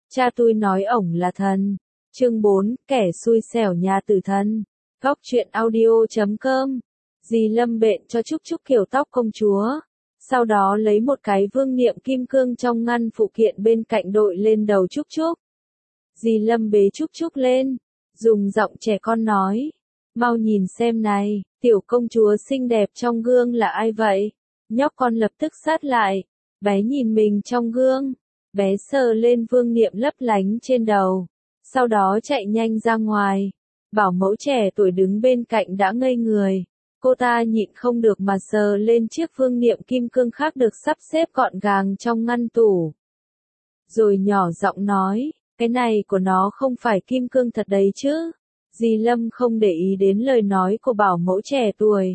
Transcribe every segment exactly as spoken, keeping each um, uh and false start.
Cha tôi nói ổng là thần. Chương bốn, kẻ xui xẻo nhà tử thần. Góc truyện audio chấm com. Dì Lâm bện cho Trúc Trúc kiểu tóc công chúa. Sau đó lấy một cái vương niệm kim cương trong ngăn phụ kiện bên cạnh đội lên đầu Trúc Trúc. Dì Lâm bế Trúc Trúc lên, dùng giọng trẻ con nói. Mau nhìn xem này, tiểu công chúa xinh đẹp trong gương là ai vậy? Nhóc con lập tức sát lại. Bé nhìn mình trong gương. Bé sờ lên vương niệm lấp lánh trên đầu. Sau đó chạy nhanh ra ngoài. Bảo mẫu trẻ tuổi đứng bên cạnh đã ngây người. Cô ta nhịn không được mà sờ lên chiếc vương niệm kim cương khác được sắp xếp gọn gàng trong ngăn tủ. Rồi nhỏ giọng nói, cái này của nó không phải kim cương thật đấy chứ. Dì Lâm không để ý đến lời nói của bảo mẫu trẻ tuổi.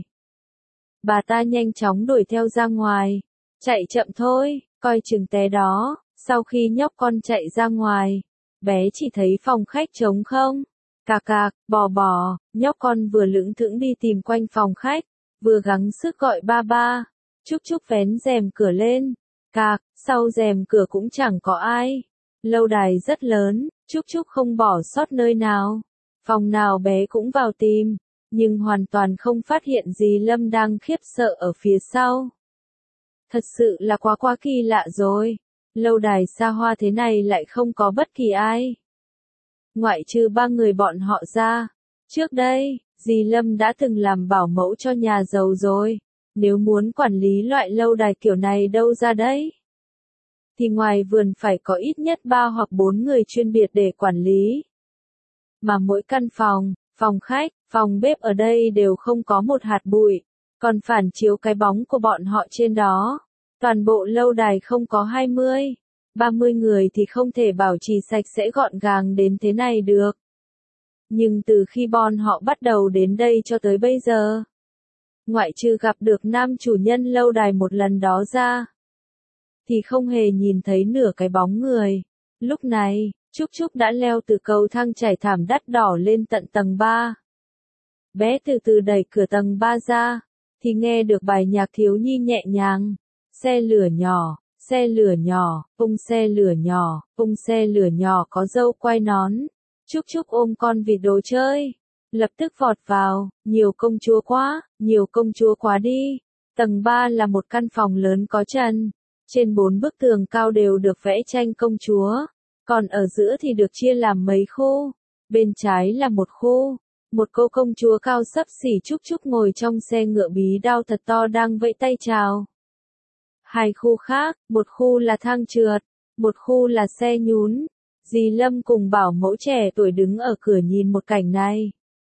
Bà ta nhanh chóng đuổi theo ra ngoài. Chạy chậm thôi, coi chừng té đó. Sau khi nhóc con chạy ra ngoài, bé chỉ thấy phòng khách trống không. Cà cà, bò bò, nhóc con vừa lững thững đi tìm quanh phòng khách, vừa gắng sức gọi ba ba. Trúc Trúc vén rèm cửa lên. Cạc, sau rèm cửa cũng chẳng có ai. Lâu đài rất lớn, Trúc Trúc không bỏ sót nơi nào. Phòng nào bé cũng vào tìm, nhưng hoàn toàn không phát hiện gì. Lâm đang khiếp sợ ở phía sau. Thật sự là quá quá kỳ lạ rồi. Lâu đài xa hoa thế này lại không có bất kỳ ai. Ngoại trừ ba người bọn họ ra. Trước đây, dì Lâm đã từng làm bảo mẫu cho nhà giàu rồi. Nếu muốn quản lý loại lâu đài kiểu này đâu ra đấy? Thì ngoài vườn phải có ít nhất ba hoặc bốn người chuyên biệt để quản lý. Mà mỗi căn phòng, phòng khách, phòng bếp ở đây đều không có một hạt bụi. Còn phản chiếu cái bóng của bọn họ trên đó. Toàn bộ lâu đài không có hai mươi, ba mươi người thì không thể bảo trì sạch sẽ gọn gàng đến thế này được. Nhưng từ khi bọn họ bắt đầu đến đây cho tới bây giờ, ngoại trừ gặp được nam chủ nhân lâu đài một lần đó ra, thì không hề nhìn thấy nửa cái bóng người. Lúc này, Trúc Trúc đã leo từ cầu thang trải thảm đắt đỏ lên tận tầng ba. Bé từ từ đẩy cửa tầng ba ra, thì nghe được bài nhạc thiếu nhi nhẹ nhàng. Xe lửa nhỏ, xe lửa nhỏ, ung xe lửa nhỏ, ung xe lửa nhỏ có dâu quay nón. Trúc Trúc ôm con vịt đồ chơi. Lập tức vọt vào, nhiều công chúa quá, nhiều công chúa quá đi. Tầng ba là một căn phòng lớn có trần. Trên bốn bức tường cao đều được vẽ tranh công chúa. Còn ở giữa thì được chia làm mấy khu. Bên trái là một khu. Một cô công chúa cao xấp xỉ. Trúc Trúc ngồi trong xe ngựa bí đao thật to đang vẫy tay chào. Hai khu khác, một khu là thang trượt, một khu là xe nhún. Dì Lâm cùng bảo mẫu trẻ tuổi đứng ở cửa nhìn một cảnh này.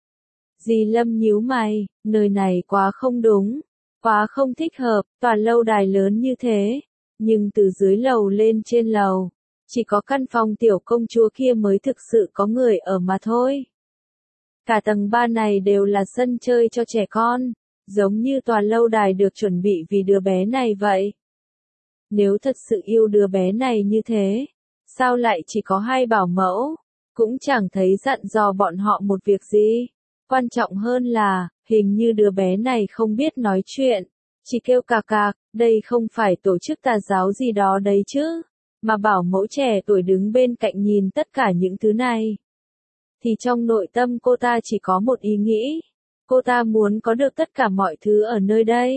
Dì Lâm nhíu mày, nơi này quá không đúng, quá không thích hợp, tòa lâu đài lớn như thế. Nhưng từ dưới lầu lên trên lầu, chỉ có căn phòng tiểu công chúa kia mới thực sự có người ở mà thôi. Cả tầng ba này đều là sân chơi cho trẻ con, giống như tòa lâu đài được chuẩn bị vì đứa bé này vậy. Nếu thật sự yêu đứa bé này như thế, sao lại chỉ có hai bảo mẫu, cũng chẳng thấy dặn dò bọn họ một việc gì. Quan trọng hơn là, hình như đứa bé này không biết nói chuyện, chỉ kêu cà cà, đây không phải tổ chức tà giáo gì đó đấy chứ. Mà bảo mẫu trẻ tuổi đứng bên cạnh nhìn tất cả những thứ này. Thì trong nội tâm cô ta chỉ có một ý nghĩ. Cô ta muốn có được tất cả mọi thứ ở nơi đây.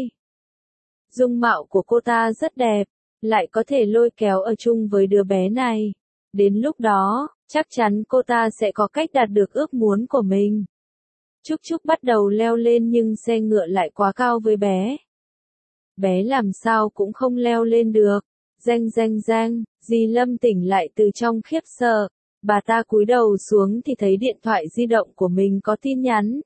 Dung mạo của cô ta rất đẹp. Lại có thể lôi kéo ở chung với đứa bé này. Đến lúc đó, chắc chắn cô ta sẽ có cách đạt được ước muốn của mình. Trúc Trúc bắt đầu leo lên nhưng xe ngựa lại quá cao với bé. Bé làm sao cũng không leo lên được. Reng reng reng, dì Lâm tỉnh lại từ trong khiếp sợ. Bà ta cúi đầu xuống thì thấy điện thoại di động của mình có tin nhắn.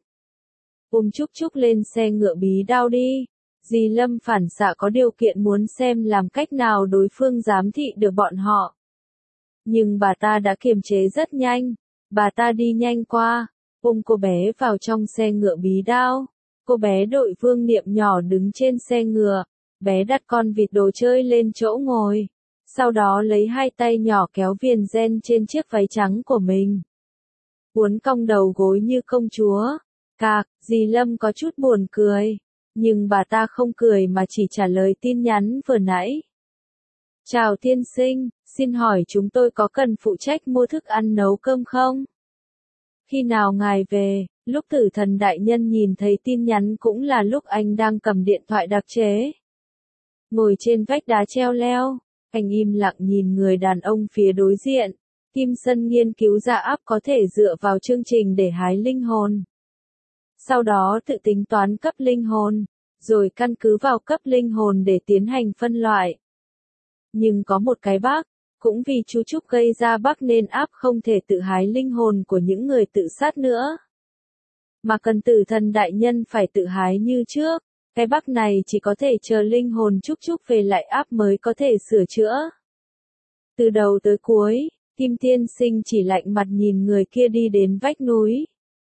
Ôm Trúc Trúc lên xe ngựa bí đao đi. Dì Lâm phản xạ có điều kiện muốn xem làm cách nào đối phương giám thị được bọn họ. Nhưng bà ta đã kiềm chế rất nhanh. Bà ta đi nhanh qua, ôm cô bé vào trong xe ngựa bí đao. Cô bé đội vương niệm nhỏ đứng trên xe ngựa. Bé đặt con vịt đồ chơi lên chỗ ngồi. Sau đó lấy hai tay nhỏ kéo viền ren trên chiếc váy trắng của mình. Uốn cong đầu gối như công chúa. Cạc, dì Lâm có chút buồn cười. Nhưng bà ta không cười mà chỉ trả lời tin nhắn vừa nãy. Chào tiên sinh, xin hỏi chúng tôi có cần phụ trách mua thức ăn nấu cơm không? Khi nào ngài về? Lúc tử thần đại nhân nhìn thấy tin nhắn cũng là lúc anh đang cầm điện thoại đặc chế. Ngồi trên vách đá treo leo, anh im lặng nhìn người đàn ông phía đối diện. Kim Sân nghiên cứu ra app có thể dựa vào chương trình để hái linh hồn. Sau đó tự tính toán cấp linh hồn, rồi căn cứ vào cấp linh hồn để tiến hành phân loại. Nhưng có một cái bug, cũng vì chú Trúc gây ra bug nên app không thể tự hái linh hồn của những người tự sát nữa. Mà cần tử thần đại nhân phải tự hái như trước, cái bug này chỉ có thể chờ linh hồn Trúc Trúc về lại app mới có thể sửa chữa. Từ đầu tới cuối, Kim tiên sinh chỉ lạnh mặt nhìn người kia đi đến vách núi.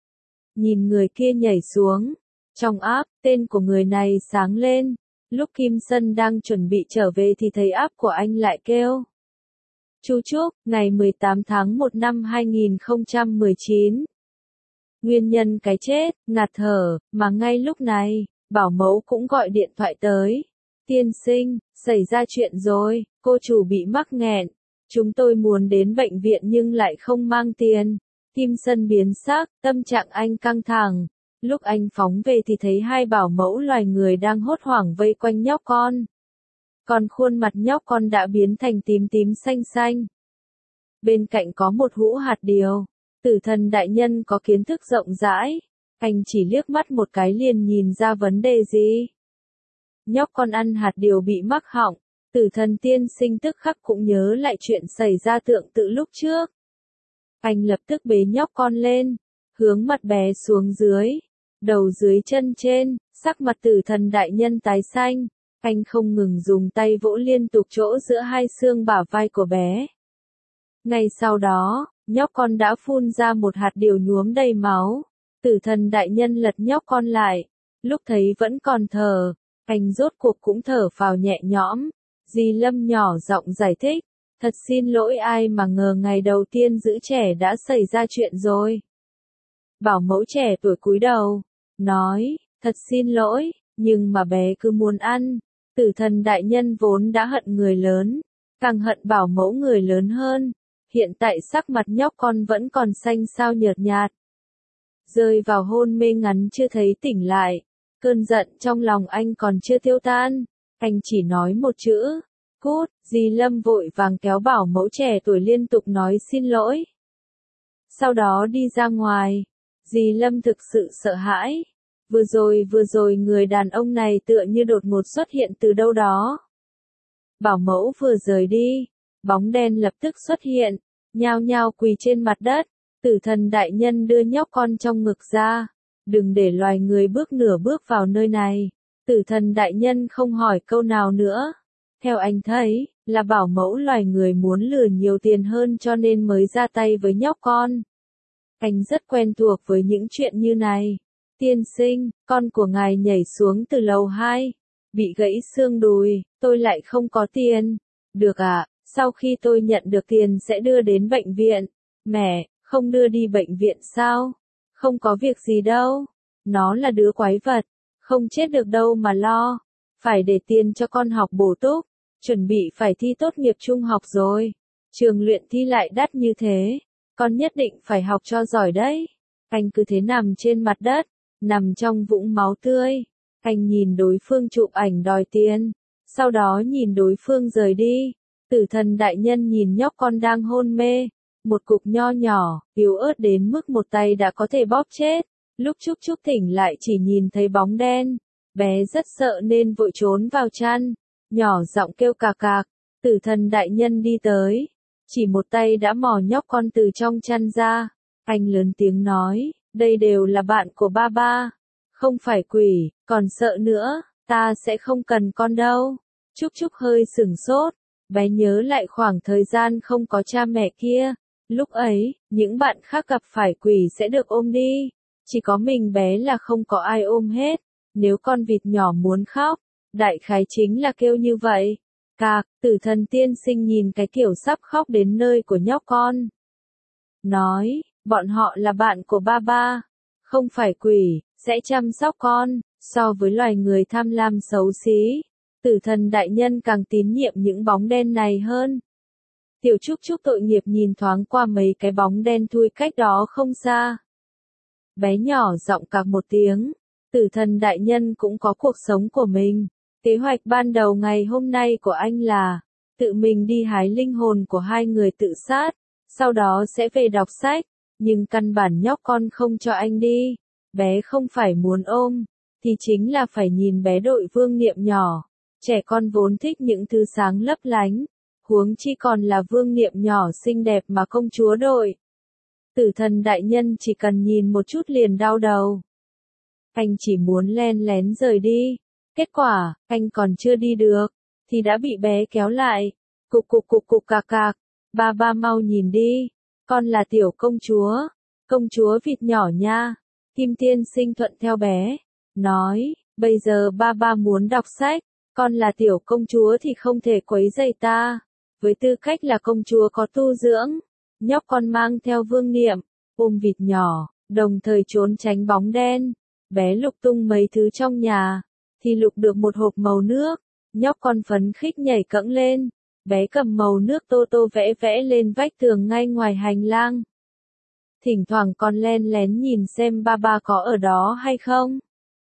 Nhìn người kia nhảy xuống. Trong app, tên của người này sáng lên. Lúc Kim Sân đang chuẩn bị trở về thì thấy app của anh lại kêu. Chú Trúc, ngày mười tám tháng một năm hai nghìn không trăm mười chín. Nguyên nhân cái chết, ngạt thở, mà ngay lúc này, bảo mẫu cũng gọi điện thoại tới. Tiên sinh, xảy ra chuyện rồi, cô chủ bị mắc nghẹn. Chúng tôi muốn đến bệnh viện nhưng lại không mang tiền. Kim Sân biến sắc, tâm trạng anh căng thẳng. Lúc anh phóng về thì thấy hai bảo mẫu loài người đang hốt hoảng vây quanh nhóc con. Còn khuôn mặt nhóc con đã biến thành tím tím xanh xanh. Bên cạnh có một hũ hạt điều. Tử thần đại nhân có kiến thức rộng rãi. Anh chỉ liếc mắt một cái liền nhìn ra vấn đề gì. Nhóc con ăn hạt điều bị mắc họng. Tử thần tiên sinh tức khắc cũng nhớ lại chuyện xảy ra tương tự lúc trước. Anh lập tức bế nhóc con lên, hướng mặt bé xuống dưới, đầu dưới chân trên, sắc mặt tử thần đại nhân tái xanh. Anh không ngừng dùng tay vỗ liên tục chỗ giữa hai xương bả vai của bé. Ngay sau đó, nhóc con đã phun ra một hạt điều nhuốm đầy máu. Tử thần đại nhân lật nhóc con lại, lúc thấy vẫn còn thở, anh rốt cuộc cũng thở phào nhẹ nhõm. Dì Lâm nhỏ giọng giải thích, thật xin lỗi ai mà ngờ ngày đầu tiên giữ trẻ đã xảy ra chuyện rồi. Bảo mẫu trẻ tuổi cúi đầu, nói, thật xin lỗi, nhưng mà bé cứ muốn ăn. Tử thần đại nhân vốn đã hận người lớn, càng hận bảo mẫu người lớn hơn. Hiện tại sắc mặt nhóc con vẫn còn xanh xao nhợt nhạt. Rơi vào hôn mê ngắn chưa thấy tỉnh lại, cơn giận trong lòng anh còn chưa tiêu tan. Anh chỉ nói một chữ, cút, dì Lâm vội vàng kéo bảo mẫu trẻ tuổi liên tục nói xin lỗi. Sau đó đi ra ngoài, dì Lâm thực sự sợ hãi. Vừa rồi vừa rồi người đàn ông này tựa như đột ngột xuất hiện từ đâu đó. Bảo mẫu vừa rời đi, bóng đen lập tức xuất hiện, nhao nhao quỳ trên mặt đất. Tử thần đại nhân đưa nhóc con trong ngực ra, đừng để loài người bước nửa bước vào nơi này. Tử thần đại nhân không hỏi câu nào nữa. Theo anh thấy, là bảo mẫu loài người muốn lừa nhiều tiền hơn cho nên mới ra tay với nhóc con. Anh rất quen thuộc với những chuyện như này. Tiên sinh, con của ngài nhảy xuống từ lầu hai, bị gãy xương đùi, tôi lại không có tiền. Được ạ, à, sau khi tôi nhận được tiền sẽ đưa đến bệnh viện. Mẹ, không đưa đi bệnh viện sao? Không có việc gì đâu. Nó là đứa quái vật. Không chết được đâu mà lo. Phải để tiền cho con học bổ túc. Chuẩn bị phải thi tốt nghiệp trung học rồi. Trường luyện thi lại đắt như thế. Con nhất định phải học cho giỏi đấy. Anh cứ thế nằm trên mặt đất. Nằm trong vũng máu tươi. Anh nhìn đối phương chụp ảnh đòi tiền. Sau đó nhìn đối phương rời đi. Tử thần đại nhân nhìn nhóc con đang hôn mê. Một cục nho nhỏ, yếu ớt đến mức một tay đã có thể bóp chết. Lúc Trúc Trúc tỉnh lại chỉ nhìn thấy bóng đen. Bé rất sợ nên vội trốn vào chăn. Nhỏ giọng kêu cà cạc. Tử thần đại nhân đi tới. Chỉ một tay đã mò nhóc con từ trong chăn ra. Anh lớn tiếng nói, đây đều là bạn của ba ba. Không phải quỷ, còn sợ nữa, ta sẽ không cần con đâu. Trúc Trúc hơi sửng sốt. Bé nhớ lại khoảng thời gian không có cha mẹ kia. Lúc ấy, những bạn khác gặp phải quỷ sẽ được ôm đi. Chỉ có mình bé là không có ai ôm hết. Nếu con vịt nhỏ muốn khóc, đại khái chính là kêu như vậy. Cạc, tử thần tiên sinh nhìn cái kiểu sắp khóc đến nơi của nhóc con. Nói, bọn họ là bạn của ba ba. Không phải quỷ, sẽ chăm sóc con. So với loài người tham lam xấu xí, Tử thần đại nhân càng tín nhiệm những bóng đen này hơn. Tiểu Trúc Trúc tội nghiệp nhìn thoáng qua mấy cái bóng đen thui cách đó không xa. Bé nhỏ giọng cạc một tiếng. Tử thần đại nhân cũng có cuộc sống của mình. Kế hoạch ban đầu ngày hôm nay của anh là tự mình đi hái linh hồn của hai người tự sát, sau đó sẽ về đọc sách, nhưng căn bản nhóc con không cho anh đi. Bé không phải muốn ôm, thì chính là phải nhìn bé đội vương niệm nhỏ. Trẻ con vốn thích những thứ sáng lấp lánh, huống chi còn là vương niệm nhỏ xinh đẹp mà công chúa đội. Tử thần đại nhân chỉ cần nhìn một chút liền đau đầu. Anh chỉ muốn len lén rời đi. Kết quả, anh còn chưa đi được, thì đã bị bé kéo lại. Cục cục cục cục cạc cạc. Ba ba mau nhìn đi. Con là tiểu công chúa. Công chúa vịt nhỏ nha. Kim tiên sinh thuận theo bé. Nói, bây giờ ba ba muốn đọc sách. Con là tiểu công chúa thì không thể quấy rầy ta. Với tư cách là công chúa có tu dưỡng. Nhóc con mang theo vương niệm, ôm vịt nhỏ, đồng thời trốn tránh bóng đen. Bé lục tung mấy thứ trong nhà, thì lục được một hộp màu nước. Nhóc con phấn khích nhảy cẫng lên. Bé cầm màu nước tô tô vẽ vẽ lên vách tường ngay ngoài hành lang. Thỉnh thoảng con len lén nhìn xem ba ba có ở đó hay không.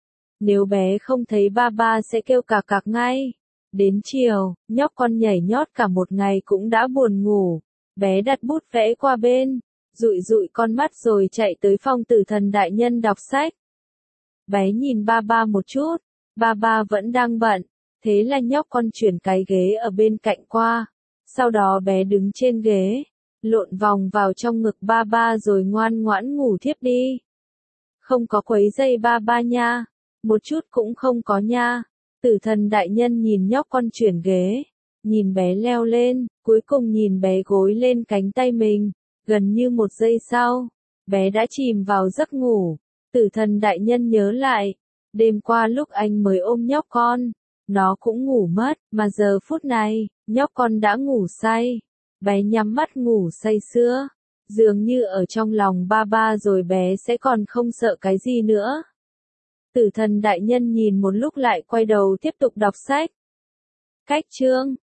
Nếu bé không thấy ba ba sẽ kêu cạc cạc ngay. Đến chiều, nhóc con nhảy nhót cả một ngày cũng đã buồn ngủ. Bé đặt bút vẽ qua bên, dụi dụi con mắt rồi chạy tới phòng tử thần đại nhân đọc sách. Bé nhìn ba ba một chút, ba ba vẫn đang bận, thế là nhóc con chuyển cái ghế ở bên cạnh qua. Sau đó bé đứng trên ghế, lộn vòng vào trong ngực ba ba rồi ngoan ngoãn ngủ thiếp đi. Không có quấy rầy ba ba nha, một chút cũng không có nha. Tử thần đại nhân nhìn nhóc con chuyển ghế, nhìn bé leo lên, cuối cùng nhìn bé gối lên cánh tay mình. Gần như một giây sau, bé đã chìm vào giấc ngủ. Tử thần đại nhân nhớ lại, đêm qua lúc anh mới ôm nhóc con, nó cũng ngủ mất, mà giờ phút này, nhóc con đã ngủ say. Bé nhắm mắt ngủ say sưa, dường như ở trong lòng ba ba rồi bé sẽ còn không sợ cái gì nữa. Tử thần đại nhân nhìn một lúc lại quay đầu tiếp tục đọc sách. Cách chương